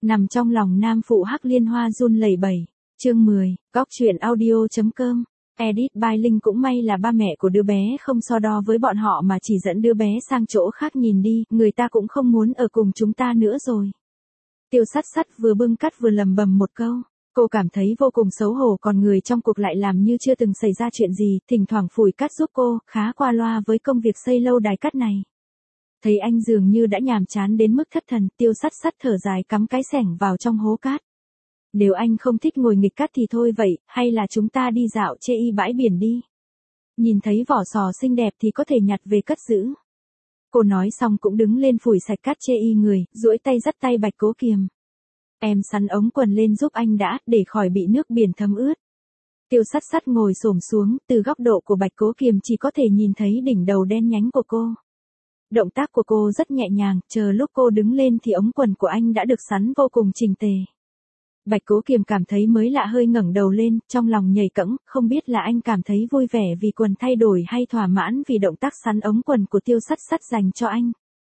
Nằm trong lòng nam phụ Hắc Liên Hoa run lẩy bẩy. Chương 10, góc truyện audio.com. Edit by Linh. Cũng may là ba mẹ của đứa bé không so đo với bọn họ mà chỉ dẫn đứa bé sang chỗ khác nhìn đi, người ta cũng không muốn ở cùng chúng ta nữa rồi. Tiêu Sắt Sắt vừa bưng cắt vừa lầm bầm một câu. Cô cảm thấy vô cùng xấu hổ, còn người trong cuộc lại làm như chưa từng xảy ra chuyện gì, thỉnh thoảng phủi cắt giúp cô, khá qua loa với công việc xây lâu đài cắt này. Thấy anh dường như đã nhàm chán đến mức thất thần, Tiêu Sắt Sắt thở dài cắm cái xẻng vào trong hố cát. Nếu anh không thích ngồi nghịch cắt thì thôi vậy, hay là chúng ta đi dạo chê y bãi biển đi. Nhìn thấy vỏ sò xinh đẹp thì có thể nhặt về cất giữ. Cô nói xong cũng đứng lên phủi sạch cát chê y người, duỗi tay dắt tay Bạch Cố Kiềm. Em sắn ống quần lên giúp anh đã, để khỏi bị nước biển thấm ướt. Tiêu Sắt Sắt ngồi xổm xuống, từ góc độ của Bạch Cố Kiềm chỉ có thể nhìn thấy đỉnh đầu đen nhánh của cô. Động tác của cô rất nhẹ nhàng, chờ lúc cô đứng lên thì ống quần của anh đã được sắn vô cùng chỉnh tề. Bạch Cố Kiềm cảm thấy mới lạ, hơi ngẩng đầu lên, trong lòng nhảy cẫng, không biết là anh cảm thấy vui vẻ vì quần thay đổi hay thỏa mãn vì động tác sắn ống quần của Tiêu Sắt Sắt dành cho anh.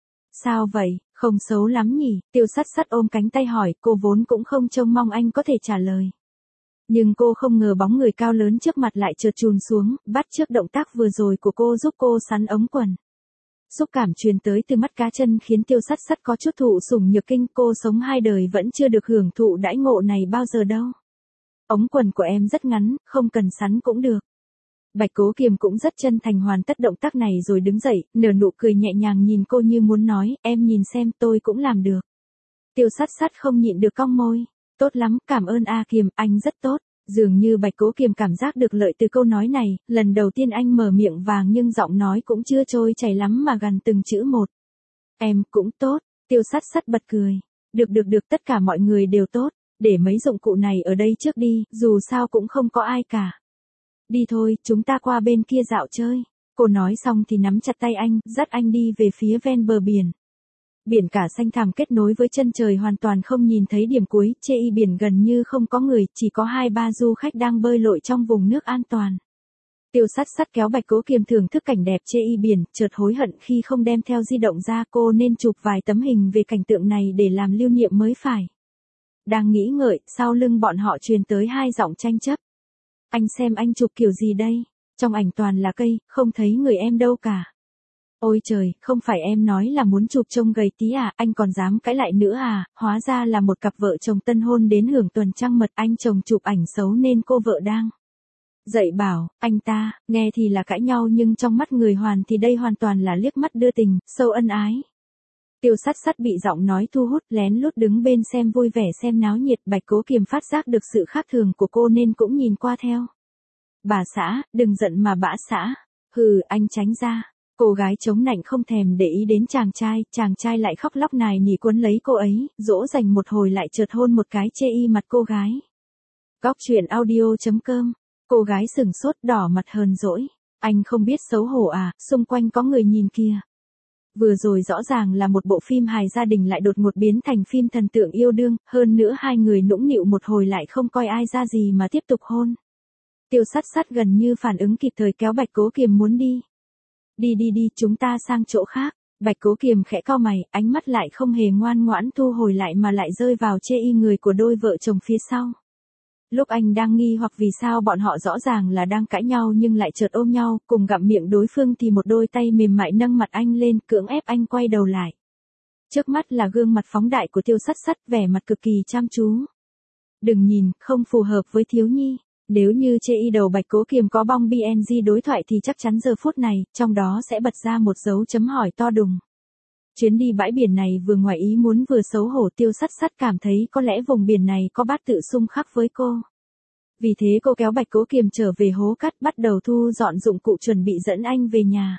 Sao vậy, không xấu lắm nhỉ? Tiêu Sắt Sắt ôm cánh tay hỏi, cô vốn cũng không trông mong anh có thể trả lời. Nhưng cô không ngờ bóng người cao lớn trước mặt lại chợt chùn xuống, bắt chước động tác vừa rồi của cô giúp cô sắn ống quần. Xúc cảm truyền tới từ mắt cá chân khiến Tiêu Sắt Sắt có chút thụ sủng nhược kinh, cô sống hai đời vẫn chưa được hưởng thụ đãi ngộ này bao giờ đâu. Ống quần của em rất ngắn, không cần sắn cũng được. Bạch Cố Kiềm cũng rất chân thành hoàn tất động tác này rồi đứng dậy, nở nụ cười nhẹ nhàng nhìn cô như muốn nói, em nhìn xem tôi cũng làm được. Tiêu Sắt Sắt không nhịn được cong môi, tốt lắm, cảm ơn A Kiềm, anh rất tốt. Dường như Bạch Cố Kiềm cảm giác được lợi từ câu nói này, lần đầu tiên anh mở miệng vàng nhưng giọng nói cũng chưa trôi chảy lắm mà gằn từng chữ một. Em cũng tốt. Tiêu Sắt Sắt bật cười. Được, tất cả mọi người đều tốt, để mấy dụng cụ này ở đây trước đi, dù sao cũng không có ai cả. Đi thôi, chúng ta qua bên kia dạo chơi. Cô nói xong thì nắm chặt tay anh, dắt anh đi về phía ven bờ biển. Biển cả xanh thẳm kết nối với chân trời hoàn toàn không nhìn thấy điểm cuối, chê y biển gần như không có người, chỉ có 2-3 du khách đang bơi lội trong vùng nước an toàn. Tiêu Sắt Sắt kéo Bạch Cố Kiềm thưởng thức cảnh đẹp chê y biển, chợt hối hận khi không đem theo di động ra, cô nên chụp vài tấm hình về cảnh tượng này để làm lưu niệm mới phải. Đang nghĩ ngợi, sau lưng bọn họ truyền tới hai giọng tranh chấp. Anh xem anh chụp kiểu gì đây? Trong ảnh toàn là cây, không thấy người em đâu cả. Ôi trời, không phải em nói là muốn chụp trông gầy tí à, anh còn dám cãi lại nữa à, hóa ra là một cặp vợ chồng tân hôn đến hưởng tuần trăng mật, anh chồng chụp ảnh xấu nên cô vợ đang dạy bảo, anh ta, nghe thì là cãi nhau nhưng trong mắt người Hoàn thì đây hoàn toàn là liếc mắt đưa tình, sâu ân ái. Tiêu Sắt Sắt bị giọng nói thu hút, lén lút đứng bên xem vui vẻ xem náo nhiệt, Bạch Cố Kiềm phát giác được sự khác thường của cô nên cũng nhìn qua theo. Bà xã, đừng giận mà bã xã. Hừ, anh tránh ra. Cô gái chống nạnh không thèm để ý đến chàng trai lại khóc lóc nài nỉ cuốn lấy cô ấy, dỗ dành một hồi lại chợt hôn một cái chê y mặt cô gái. Góc truyện audio.com. Cô gái sừng sốt đỏ mặt hờn dỗi. Anh không biết xấu hổ à, xung quanh có người nhìn kìa. Vừa rồi rõ ràng là một bộ phim hài gia đình lại đột ngột biến thành phim thần tượng yêu đương, hơn nữa hai người nũng nịu một hồi lại không coi ai ra gì mà tiếp tục hôn. Tiêu Sắt Sắt gần như phản ứng kịp thời kéo Bạch Cố Kiềm muốn đi. Đi, chúng ta sang chỗ khác. Bạch Cố Kiềm khẽ cau mày, ánh mắt lại không hề ngoan ngoãn thu hồi lại mà lại rơi vào chê y người của đôi vợ chồng phía sau. Lúc anh đang nghi hoặc vì sao bọn họ rõ ràng là đang cãi nhau nhưng lại chợt ôm nhau, cùng gặm miệng đối phương thì một đôi tay mềm mại nâng mặt anh lên, cưỡng ép anh quay đầu lại. Trước mắt là gương mặt phóng đại của Tiêu Sắt Sắt, vẻ mặt cực kỳ chăm chú. Đừng nhìn, không phù hợp với thiếu nhi. Nếu như chê y đầu Bạch Cố Kiềm có bong BNG đối thoại thì chắc chắn giờ phút này, trong đó sẽ bật ra một dấu chấm hỏi to đùng. Chuyến đi bãi biển này vừa ngoài ý muốn vừa xấu hổ, Tiêu Sắt Sắt cảm thấy có lẽ vùng biển này có bát tự xung khắc với cô. Vì thế cô kéo Bạch Cố Kiềm trở về hố cát, bắt đầu thu dọn dụng cụ chuẩn bị dẫn anh về nhà.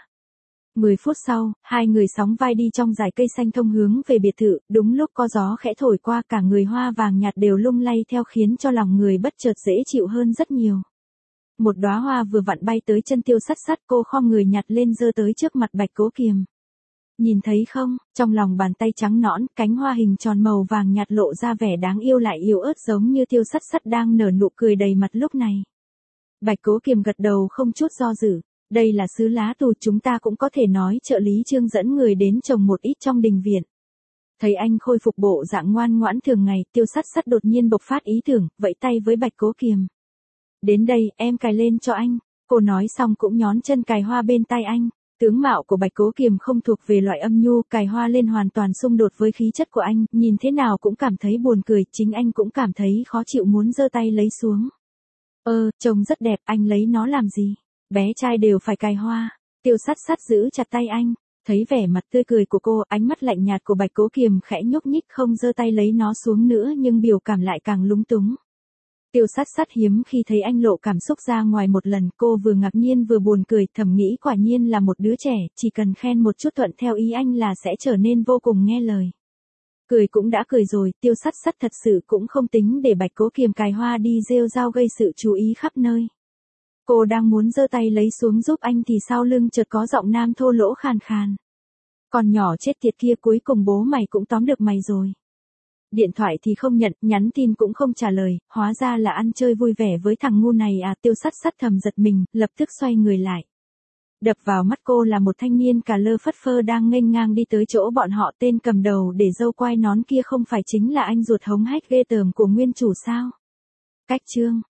10 phút sau, hai người sóng vai đi trong dải cây xanh thông hướng về biệt thự, đúng lúc có gió khẽ thổi qua, cả người hoa vàng nhạt đều lung lay theo khiến cho lòng người bất chợt dễ chịu hơn rất nhiều. Một đóa hoa vừa vặn bay tới chân Tiêu Sắt Sắt, cô khom người nhặt lên giơ tới trước mặt Bạch Cố Kiềm. Nhìn thấy không, trong lòng bàn tay trắng nõn, cánh hoa hình tròn màu vàng nhạt lộ ra vẻ đáng yêu lại yếu ớt giống như Tiêu Sắt Sắt đang nở nụ cười đầy mặt lúc này. Bạch Cố Kiềm gật đầu không chút do dự. Đây là sứ lá tù, chúng ta cũng có thể nói trợ lý Trương dẫn người đến trồng một ít trong đình viện. Thấy anh khôi phục bộ dạng ngoan ngoãn thường ngày, Tiêu Sắt Sắt đột nhiên bộc phát ý tưởng, vẫy tay với Bạch Cố Kiềm. Đến đây, em cài lên cho anh. Cô nói xong cũng nhón chân cài hoa bên tay anh. Tướng mạo của Bạch Cố Kiềm không thuộc về loại âm nhu, cài hoa lên hoàn toàn xung đột với khí chất của anh, nhìn thế nào cũng cảm thấy buồn cười, chính anh cũng cảm thấy khó chịu muốn giơ tay lấy xuống. Trông rất đẹp, anh lấy nó làm gì? Bé trai đều phải cài hoa. Tiêu Sắt Sắt giữ chặt tay anh. Thấy vẻ mặt tươi cười của cô, ánh mắt lạnh nhạt của Bạch Cố Kiềm khẽ nhúc nhích không giơ tay lấy nó xuống nữa nhưng biểu cảm lại càng lúng túng. Tiêu Sắt Sắt hiếm khi thấy anh lộ cảm xúc ra ngoài một lần, cô vừa ngạc nhiên vừa buồn cười, thầm nghĩ quả nhiên là một đứa trẻ, chỉ cần khen một chút thuận theo ý anh là sẽ trở nên vô cùng nghe lời. Cười cũng đã cười rồi, Tiêu Sắt Sắt thật sự cũng không tính để Bạch Cố Kiềm cài hoa đi rêu rao gây sự chú ý khắp nơi. Cô đang muốn giơ tay lấy xuống giúp anh thì sau lưng chợt có giọng nam thô lỗ khàn khàn. Còn nhỏ chết tiệt kia, cuối cùng bố mày cũng tóm được mày rồi. Điện thoại thì không nhận, nhắn tin cũng không trả lời, hóa ra là ăn chơi vui vẻ với thằng ngu này à. Tiêu Sắt Sắt thầm giật mình, lập tức xoay người lại. Đập vào mắt cô là một thanh niên cà lơ phất phơ đang nghênh ngang đi tới chỗ bọn họ, tên cầm đầu để râu quai nón kia không phải chính là anh ruột hống hách ghê tởm của nguyên chủ sao? Cách chương